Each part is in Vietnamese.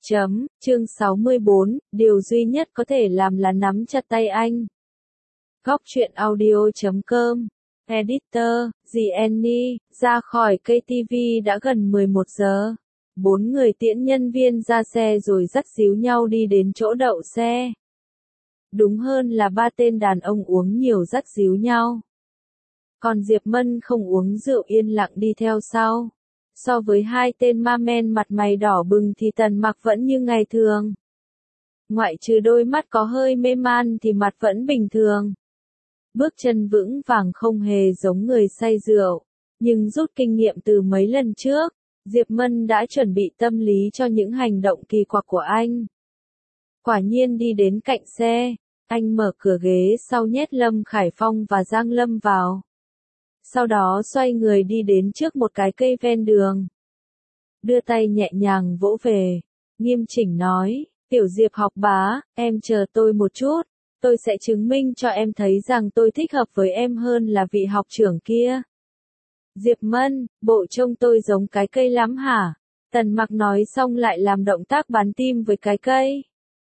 Chương 64, điều duy nhất có thể làm là nắm chặt tay anh. Góc truyện audio.com. Editor, Jenny, ra khỏi cây TV đã gần 11 giờ. 4 người tiễn nhân viên ra xe rồi dắt díu nhau đi đến chỗ đậu xe. Đúng hơn là 3 tên đàn ông uống nhiều dắt díu nhau. Còn Diệp Mân không uống rượu yên lặng đi theo sau. So với 2 tên ma men mặt mày đỏ bừng thì Tần Mặc vẫn như ngày thường. Ngoại trừ đôi mắt có hơi mê man thì mặt vẫn bình thường. Bước chân vững vàng không hề giống người say rượu. Nhưng rút kinh nghiệm từ mấy lần trước, Diệp Mân đã chuẩn bị tâm lý cho những hành động kỳ quặc của anh. Quả nhiên đi đến cạnh xe, anh mở cửa ghế sau nhét Lâm Khải Phong và Giang Lâm vào. Sau đó xoay người đi đến trước một cái cây ven đường. Đưa tay nhẹ nhàng vỗ về, nghiêm chỉnh nói, Tiểu Diệp học bá, em chờ tôi một chút, tôi sẽ chứng minh cho em thấy rằng tôi thích hợp với em hơn là vị học trưởng kia. Diệp Mân, bộ trông tôi giống cái cây lắm hả? Tần Mặc nói xong lại làm động tác bắn tim với cái cây.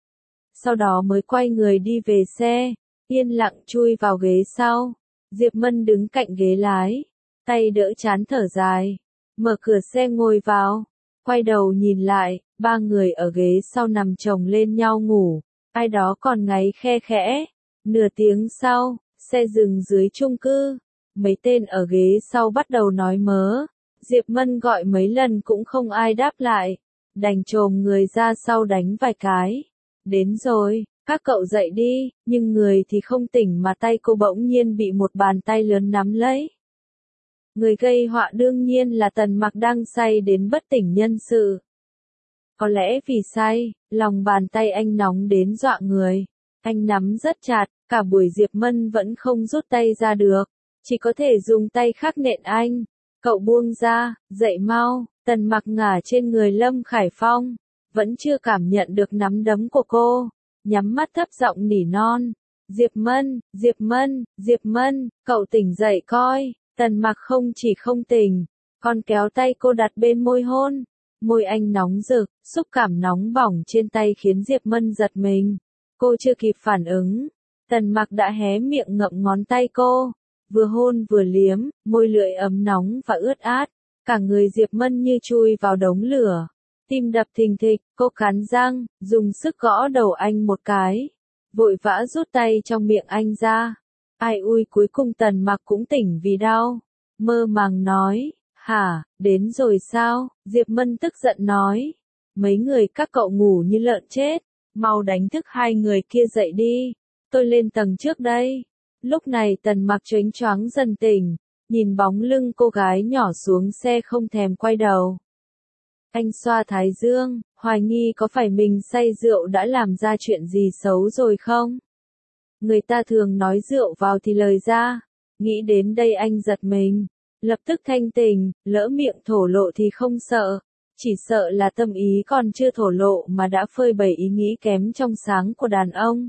Sau đó mới quay người đi về xe, yên lặng chui vào ghế sau. Diệp Mân đứng cạnh ghế lái, tay đỡ trán thở dài, mở cửa xe ngồi vào, quay đầu nhìn lại, 3 người ở ghế sau nằm chồng lên nhau ngủ, ai đó còn ngáy khe khẽ. Nửa tiếng sau, xe dừng dưới chung cư, mấy tên ở ghế sau bắt đầu nói mớ, Diệp Mân gọi mấy lần cũng không ai đáp lại, đành chồm người ra sau đánh vài cái. Đến rồi. Các cậu dậy đi, nhưng người thì không tỉnh mà tay cô bỗng nhiên bị một bàn tay lớn nắm lấy. Người gây họa đương nhiên là Tần Mặc đang say đến bất tỉnh nhân sự. Có lẽ vì say, lòng bàn tay anh nóng đến dọa người. Anh nắm rất chặt, cả buổi Diệp Mân vẫn không rút tay ra được. Chỉ có thể dùng tay khác nện anh. Cậu buông ra, dậy mau. Tần Mặc ngả trên người Lâm Khải Phong. Vẫn chưa cảm nhận được nắm đấm của cô. Nhắm mắt thấp giọng nỉ non. Diệp Mân, Diệp Mân, Diệp Mân, cậu tỉnh dậy coi. Tần Mặc không chỉ không tỉnh, còn kéo tay cô đặt bên môi hôn. Môi anh nóng rực, xúc cảm nóng bỏng trên tay khiến Diệp Mân giật mình. Cô chưa kịp phản ứng, Tần Mặc đã hé miệng ngậm ngón tay cô. Vừa hôn vừa liếm, môi lưỡi ấm nóng và ướt át. Cả người Diệp Mân như chui vào đống lửa. Tim đập thình thịch, cô cắn răng, dùng sức gõ đầu anh một cái. Vội vã rút tay trong miệng anh ra. Ai ui cuối cùng Tần Mặc cũng tỉnh vì đau. Mơ màng nói, hả, đến rồi sao? Diệp Mân tức giận nói. Mấy người các cậu ngủ như lợn chết. Mau đánh thức 2 người kia dậy đi. Tôi lên tầng trước đây. Lúc này Tần Mặc choáng choáng dần tỉnh. Nhìn bóng lưng cô gái nhỏ xuống xe không thèm quay đầu. Anh xoa thái dương, hoài nghi có phải mình say rượu đã làm ra chuyện gì xấu rồi không? Người ta thường nói rượu vào thì lời ra. Nghĩ đến đây anh giật mình. Lập tức thanh tỉnh, lỡ miệng thổ lộ thì không sợ. Chỉ sợ là tâm ý còn chưa thổ lộ mà đã phơi bày ý nghĩ kém trong sáng của đàn ông.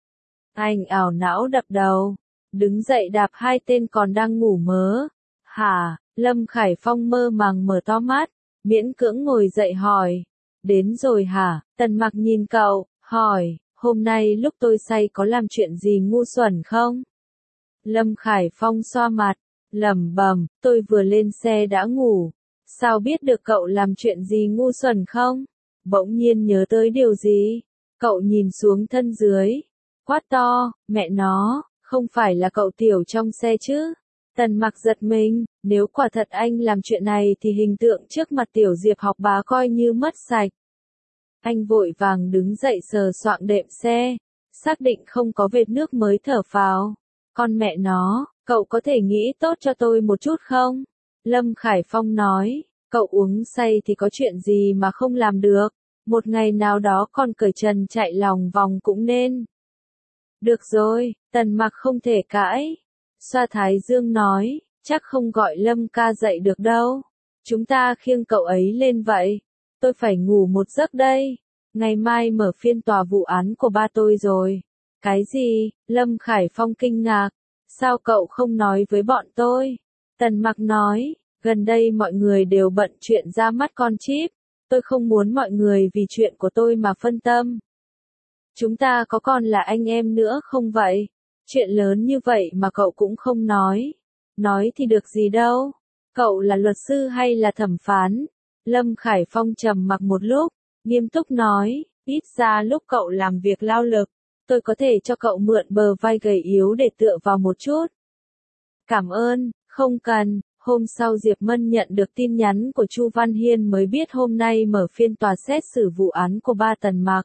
Anh ảo não đập đầu. Đứng dậy đạp 2 tên còn đang ngủ mớ. Hả? Lâm Khải Phong mơ màng mở to mắt. Miễn cưỡng ngồi dậy hỏi. Đến rồi hả? Tần Mặc nhìn cậu, hỏi, hôm nay lúc tôi say có làm chuyện gì ngu xuẩn không? Lâm Khải Phong xoa mặt, lẩm bẩm, tôi vừa lên xe đã ngủ. Sao biết được cậu làm chuyện gì ngu xuẩn không? Bỗng nhiên nhớ tới điều gì? Cậu nhìn xuống thân dưới. Quát to, mẹ nó, không phải là cậu Tiểu trong xe chứ? Tần Mặc giật mình, nếu quả thật anh làm chuyện này thì hình tượng trước mặt Tiểu Diệp học bá coi như mất sạch. Anh vội vàng đứng dậy sờ soạng đệm xe, xác định không có vệt nước mới thở phào. Con mẹ nó, cậu có thể nghĩ tốt cho tôi một chút không? Lâm Khải Phong nói, cậu uống say thì có chuyện gì mà không làm được, một ngày nào đó còn cởi trần chạy lòng vòng cũng nên. Được rồi, Tần Mặc không thể cãi. Xoa thái dương nói, chắc không gọi Lâm ca dậy được đâu. Chúng ta khiêng cậu ấy lên vậy. Tôi phải ngủ một giấc đây. Ngày mai mở phiên tòa vụ án của ba tôi rồi. Cái gì? Lâm Khải Phong kinh ngạc. Sao cậu không nói với bọn tôi? Tần Mặc nói, gần đây mọi người đều bận chuyện ra mắt con chip. Tôi không muốn mọi người vì chuyện của tôi mà phân tâm. Chúng ta có còn là anh em nữa không vậy? Chuyện lớn như vậy mà cậu cũng không nói. Nói thì được gì đâu. Cậu là luật sư hay là thẩm phán? Lâm Khải Phong trầm mặc một lúc, nghiêm túc nói, ít ra lúc cậu làm việc lao lực, tôi có thể cho cậu mượn bờ vai gầy yếu để tựa vào một chút. Cảm ơn, không cần. Hôm sau Diệp Mân nhận được tin nhắn của Chu Văn Hiên mới biết hôm nay mở phiên tòa xét xử vụ án của ba Tần Mặc.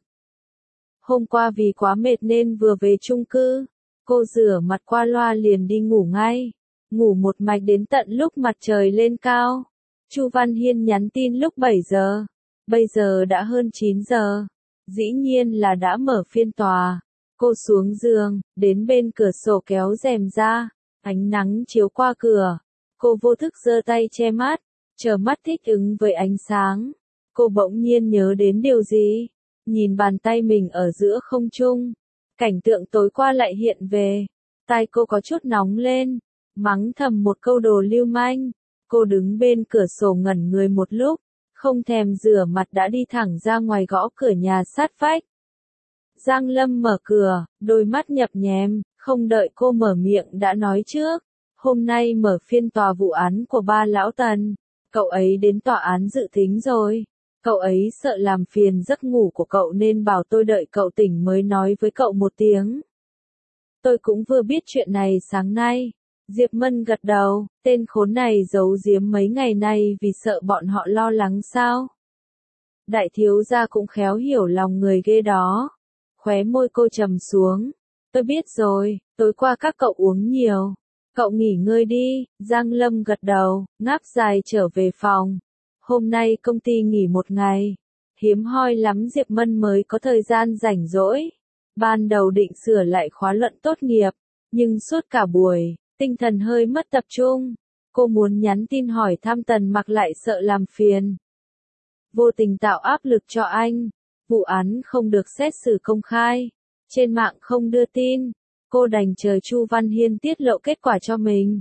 Hôm qua vì quá mệt nên vừa về chung cư, cô rửa mặt qua loa liền đi ngủ ngay. Ngủ một mạch đến tận lúc mặt trời lên cao. Chu Văn Hiên nhắn tin lúc 7 giờ. Bây giờ đã hơn 9 giờ. Dĩ nhiên là đã mở phiên tòa. Cô xuống giường, đến bên cửa sổ kéo rèm ra. Ánh nắng chiếu qua cửa. Cô vô thức giơ tay che mắt, chờ mắt thích ứng với ánh sáng. Cô bỗng nhiên nhớ đến điều gì? Nhìn bàn tay mình ở giữa không trung. Cảnh tượng tối qua lại hiện về. Tai cô có chút nóng lên. Mắng thầm một câu đồ lưu manh. Cô đứng bên cửa sổ ngẩn người một lúc. Không thèm rửa mặt đã đi thẳng ra ngoài gõ cửa nhà sát vách. Giang Lâm mở cửa, đôi mắt nhập nhèm, không đợi cô mở miệng đã nói trước. Hôm nay mở phiên tòa vụ án của ba lão Tần. Cậu ấy đến tòa án dự tính rồi. Cậu ấy sợ làm phiền giấc ngủ của cậu nên bảo tôi đợi cậu tỉnh mới nói với cậu một tiếng. Tôi cũng vừa biết chuyện này sáng nay. Diệp Mân gật đầu, tên khốn này giấu giếm mấy ngày nay vì sợ bọn họ lo lắng sao? Đại thiếu gia cũng khéo hiểu lòng người ghê đó. Khóe môi cô trầm xuống. Tôi biết rồi, tối qua các cậu uống nhiều. Cậu nghỉ ngơi đi. Giang Lâm gật đầu, ngáp dài trở về phòng. Hôm nay công ty nghỉ một ngày. Hiếm hoi lắm Diệp Mân mới có thời gian rảnh rỗi. Ban đầu định sửa lại khóa luận tốt nghiệp, nhưng suốt cả buổi, tinh thần hơi mất tập trung. Cô muốn nhắn tin hỏi thăm Tần Mặc lại sợ làm phiền. Vô tình tạo áp lực cho anh. Vụ án không được xét xử công khai. Trên mạng không đưa tin. Cô đành chờ Chu Văn Hiên tiết lộ kết quả cho mình.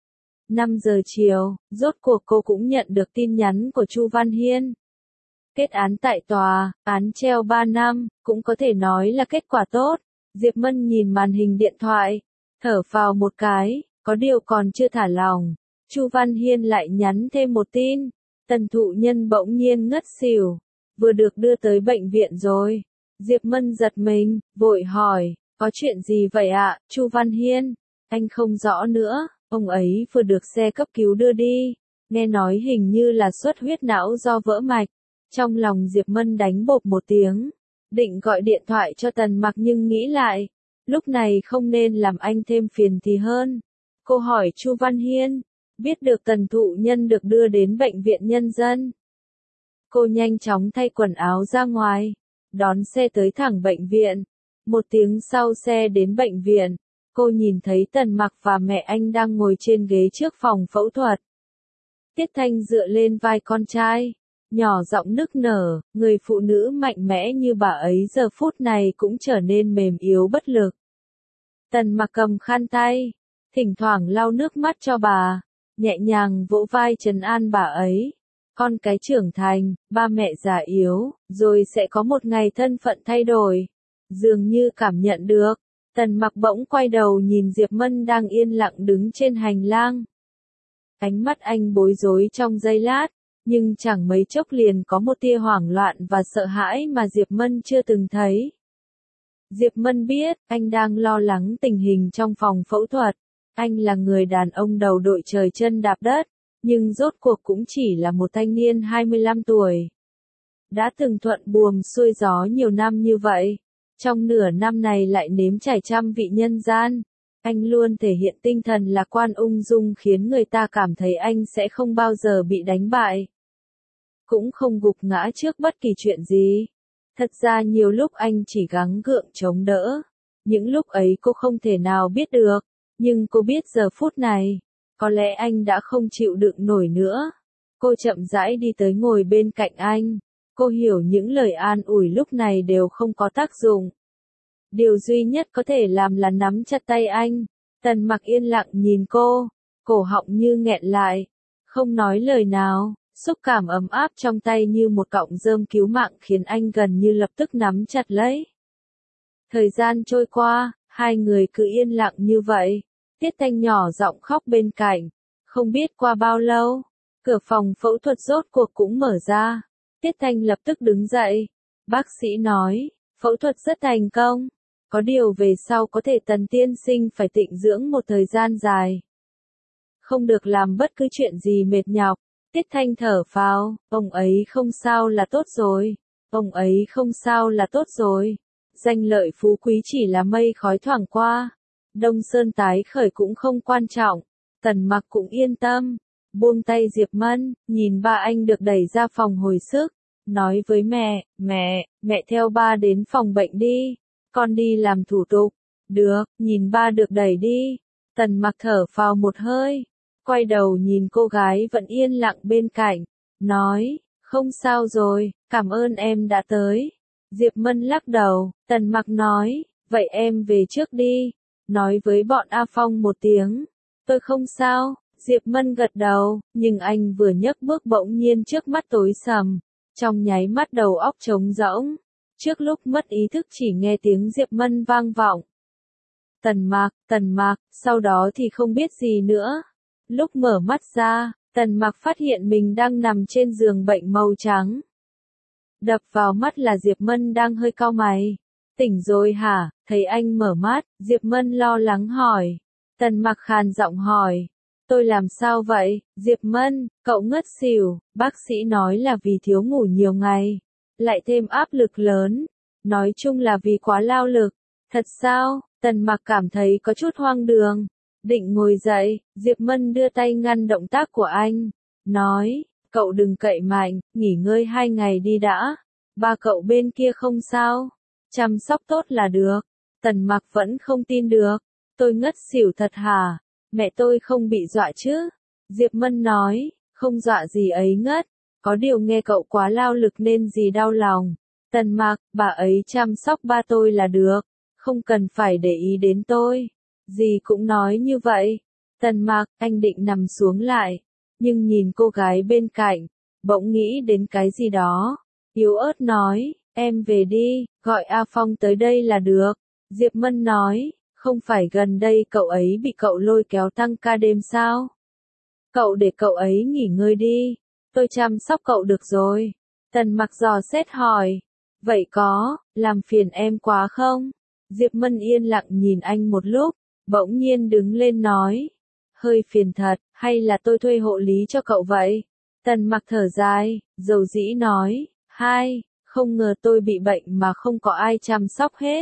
5 giờ chiều, rốt cuộc cô cũng nhận được tin nhắn của Chu Văn Hiên. Kết án tại tòa, án treo 3 năm, cũng có thể nói là kết quả tốt. Diệp Mân nhìn màn hình điện thoại, thở phào một cái, có điều còn chưa thả lòng. Chu Văn Hiên lại nhắn thêm một tin, Tần thụ nhân bỗng nhiên ngất xỉu, vừa được đưa tới bệnh viện rồi. Diệp Mân giật mình, vội hỏi, có chuyện gì vậy ạ, Chu Văn Hiên? Anh không rõ nữa, ông ấy vừa được xe cấp cứu đưa đi, nghe nói hình như là xuất huyết não do vỡ mạch. Trong lòng Diệp Mân đánh bộp một tiếng, định gọi điện thoại cho Tần Mặc nhưng nghĩ lại, lúc này không nên làm anh thêm phiền thì hơn. Cô hỏi Chu Văn Hiên, biết được Tần thụ nhân được đưa đến bệnh viện nhân dân. Cô nhanh chóng thay quần áo ra ngoài, đón xe tới thẳng bệnh viện. Một tiếng sau xe đến bệnh viện, cô nhìn thấy Tần Mặc và mẹ anh đang ngồi trên ghế trước phòng phẫu thuật. Tiết Thanh dựa lên vai con trai, nhỏ giọng nức nở, người phụ nữ mạnh mẽ như bà ấy giờ phút này cũng trở nên mềm yếu bất lực. Tần Mặc cầm khăn tay, thỉnh thoảng lau nước mắt cho bà, nhẹ nhàng vỗ vai trấn an bà ấy. Con cái trưởng thành, ba mẹ già yếu, rồi sẽ có một ngày thân phận thay đổi. Dường như cảm nhận được, Tần Mặc bỗng quay đầu nhìn Diệp Mân đang yên lặng đứng trên hành lang. Ánh mắt anh bối rối trong giây lát, nhưng chẳng mấy chốc liền có một tia hoảng loạn và sợ hãi mà Diệp Mân chưa từng thấy. Diệp Mân biết, anh đang lo lắng tình hình trong phòng phẫu thuật. Anh là người đàn ông đầu đội trời chân đạp đất, nhưng rốt cuộc cũng chỉ là một thanh niên 25 tuổi. Đã từng thuận buồm xuôi gió nhiều năm như vậy, trong nửa năm này lại nếm trải trăm vị nhân gian. Anh luôn thể hiện tinh thần lạc quan ung dung khiến người ta cảm thấy anh sẽ không bao giờ bị đánh bại. Cũng không gục ngã trước bất kỳ chuyện gì. Thật ra nhiều lúc anh chỉ gắng gượng chống đỡ. Những lúc ấy cô không thể nào biết được, nhưng cô biết giờ phút này, có lẽ anh đã không chịu đựng nổi nữa. Cô chậm rãi đi tới ngồi bên cạnh anh. Cô hiểu những lời an ủi lúc này đều không có tác dụng. Điều duy nhất có thể làm là nắm chặt tay anh. Tần Mặc yên lặng nhìn cô, cổ họng như nghẹn lại, không nói lời nào. Xúc cảm ấm áp trong tay như một cọng rơm cứu mạng khiến anh gần như lập tức nắm chặt lấy. Thời gian trôi qua, hai người cứ yên lặng như vậy. Tiết Thanh nhỏ giọng khóc bên cạnh. Không biết qua bao lâu, cửa phòng phẫu thuật rốt cuộc cũng mở ra. Tiết Thanh lập tức đứng dậy. Bác sĩ nói, phẫu thuật rất thành công. Có điều về sau có thể Tần tiên sinh phải tịnh dưỡng một thời gian dài. Không được làm bất cứ chuyện gì mệt nhọc. Tiết Thanh thở phào, ông ấy không sao là tốt rồi. Ông ấy không sao là tốt rồi. Danh lợi phú quý chỉ là mây khói thoảng qua. Đông Sơn tái khởi cũng không quan trọng. Tần Mặc cũng yên tâm. Buông tay Diệp Mân, nhìn ba anh được đẩy ra phòng hồi sức. Nói với mẹ theo ba đến phòng bệnh đi. Con đi làm thủ tục. Được, nhìn ba được đẩy đi. Tần Mặc thở phào một hơi. Quay đầu nhìn cô gái vẫn yên lặng bên cạnh. Nói, không sao rồi, cảm ơn em đã tới. Diệp Mân lắc đầu, Tần Mặc nói, vậy em về trước đi. Nói với bọn A Phong một tiếng. Tôi không sao, Diệp Mân gật đầu, nhưng anh vừa nhấc bước bỗng nhiên trước mắt tối sầm. Trong nháy mắt đầu óc trống rỗng. Trước lúc mất ý thức chỉ nghe tiếng Diệp Mân vang vọng. Tần Mặc, sau đó thì không biết gì nữa. Lúc mở mắt ra, Tần Mặc phát hiện mình đang nằm trên giường bệnh màu trắng. Đập vào mắt là Diệp Mân đang hơi cau mày. Tỉnh rồi hả? Thấy anh mở mắt, Diệp Mân lo lắng hỏi. Tần Mặc khàn giọng hỏi. Tôi làm sao vậy? Diệp Mân, cậu ngất xỉu, bác sĩ nói là vì thiếu ngủ nhiều ngày. Lại thêm áp lực lớn. Nói chung là vì quá lao lực. Thật sao? Tần Mặc cảm thấy có chút hoang đường. Định ngồi dậy, Diệp Mân đưa tay ngăn động tác của anh. Nói, cậu đừng cậy mạnh, nghỉ ngơi 2 ngày đi đã. Ba cậu bên kia không sao. Chăm sóc tốt là được. Tần Mặc vẫn không tin được. Tôi ngất xỉu thật hả? Mẹ tôi không bị dọa chứ? Diệp Mân nói, không dọa gì ấy ngất. Có điều nghe cậu quá lao lực nên gì đau lòng. Tần Mặc, bà ấy chăm sóc ba tôi là được. Không cần phải để ý đến tôi. Dì cũng nói như vậy. Tần Mặc, anh định nằm xuống lại. Nhưng nhìn cô gái bên cạnh, bỗng nghĩ đến cái gì đó. Yếu ớt nói, em về đi, gọi A Phong tới đây là được. Diệp Mân nói, không phải gần đây cậu ấy bị cậu lôi kéo tăng ca đêm sao? Cậu để cậu ấy nghỉ ngơi đi. Tôi chăm sóc cậu được rồi. Tần Mặc dò xét hỏi. Vậy có, làm phiền em quá không? Diệp Mân yên lặng nhìn anh một lúc. Bỗng nhiên đứng lên nói. Hơi phiền thật, hay là tôi thuê hộ lý cho cậu vậy? Tần Mặc thở dài, dầu dĩ nói. Không ngờ tôi bị bệnh mà không có ai chăm sóc hết.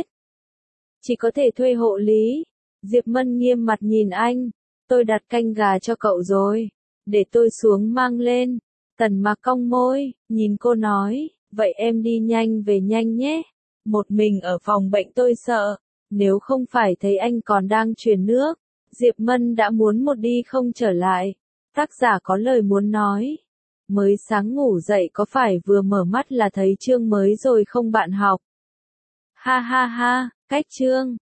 Chỉ có thể thuê hộ lý. Diệp Mân nghiêm mặt nhìn anh. Tôi đặt canh gà cho cậu rồi. Để tôi xuống mang lên. Tần Mặc cong môi, nhìn cô nói. Vậy em đi nhanh về nhanh nhé. Một mình ở phòng bệnh tôi sợ. Nếu không phải thấy anh còn đang truyền nước, Diệp Mân đã muốn một đi không trở lại. Tác giả có lời muốn nói. Mới sáng ngủ dậy có phải vừa mở mắt là thấy chương mới rồi không bạn học? Ha ha ha, cách chương.